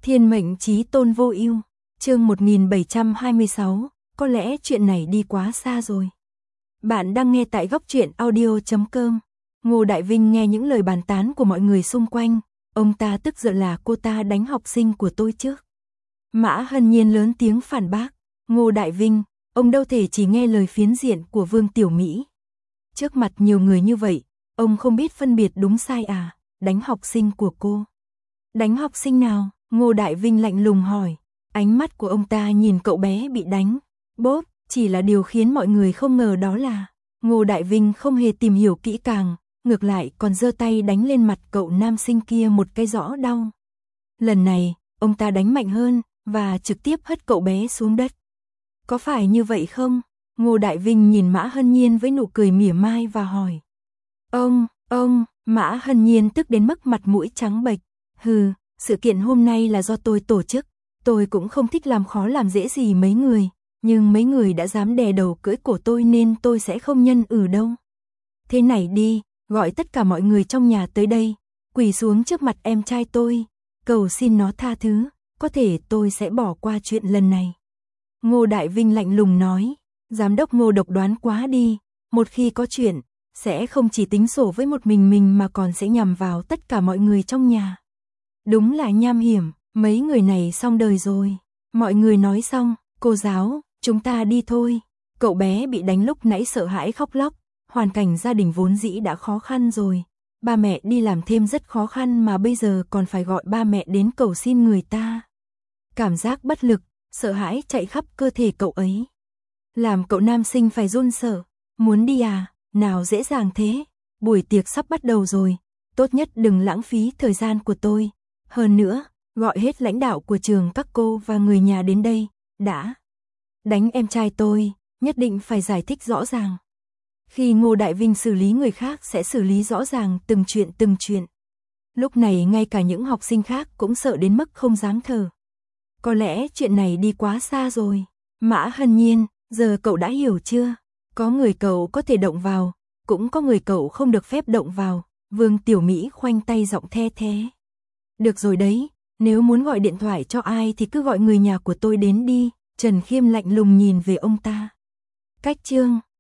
Thiên mệnh chí tôn vô ưu, chương 1726, có lẽ chuyện này đi quá xa rồi. Bạn đang nghe tại góc truyện audio.com. Ngô Đại Vinh nghe những lời bàn tán của mọi người xung quanh, ông ta tức giận là cô ta đánh học sinh của tôi trước. Mã Hân Nhiên lớn tiếng phản bác, Ngô Đại Vinh, ông đâu thể chỉ nghe lời phiến diện của Vương Tiểu Mỹ. Trước mặt nhiều người như vậy, ông không biết phân biệt đúng sai à, đánh học sinh của cô. Đánh học sinh nào? Ngô Đại Vinh lạnh lùng hỏi, ánh mắt của ông ta nhìn cậu bé bị đánh. Bốp, chỉ là điều khiến mọi người không ngờ đó là, Ngô Đại Vinh không hề tìm hiểu kỹ càng, ngược lại còn giơ tay đánh lên mặt cậu nam sinh kia một cái rõ đau. Lần này, ông ta đánh mạnh hơn, và trực tiếp hất cậu bé xuống đất. Có phải như vậy không? Ngô Đại Vinh nhìn Mã Hân Nhiên với nụ cười mỉa mai và hỏi. Ông, Mã Hân Nhiên tức đến mức mặt mũi trắng bệch. Hừ, sự kiện hôm nay là do tôi tổ chức, tôi cũng không thích làm khó làm dễ gì mấy người, nhưng mấy người đã dám đè đầu cưỡi cổ tôi nên tôi sẽ không nhân đâu. Thế này đi, gọi tất cả mọi người trong nhà tới đây, quỳ xuống trước mặt em trai tôi, cầu xin nó tha thứ, có thể tôi sẽ bỏ qua chuyện lần này. Ngô Đại Vinh lạnh lùng nói, giám đốc Ngô độc đoán quá đi, một khi có chuyện, sẽ không chỉ tính sổ với một mình mà còn sẽ nhằm vào tất cả mọi người trong nhà. Đúng là nham hiểm, mấy người này xong đời rồi. Mọi người nói xong, cô giáo, chúng ta đi thôi. Cậu bé bị đánh lúc nãy sợ hãi khóc lóc, hoàn cảnh gia đình vốn dĩ đã khó khăn rồi. Ba mẹ đi làm thêm rất khó khăn mà bây giờ còn phải gọi ba mẹ đến cầu xin người ta. Cảm giác bất lực, sợ hãi chạy khắp cơ thể cậu ấy. Làm cậu nam sinh phải run sợ, muốn đi à, nào dễ dàng thế. Buổi tiệc sắp bắt đầu rồi, tốt nhất đừng lãng phí thời gian của tôi. Hơn nữa, gọi hết lãnh đạo của trường các cô và người nhà đến đây, đã đánh em trai tôi, nhất định phải giải thích rõ ràng. Khi Ngô Đại Vinh xử lý người khác sẽ xử lý rõ ràng từng chuyện. Lúc này ngay cả những học sinh khác cũng sợ đến mức không dám thở. Có lẽ chuyện này đi quá xa rồi. Mã Hân Nhiên, giờ cậu đã hiểu chưa? Có người cậu có thể động vào, cũng có người cậu không được phép động vào. Vương Tiểu Mỹ khoanh tay giọng the thế. Được rồi đấy, nếu muốn gọi điện thoại cho ai thì cứ gọi người nhà của tôi đến đi. Trần Khiêm lạnh lùng nhìn về ông ta. Cách chương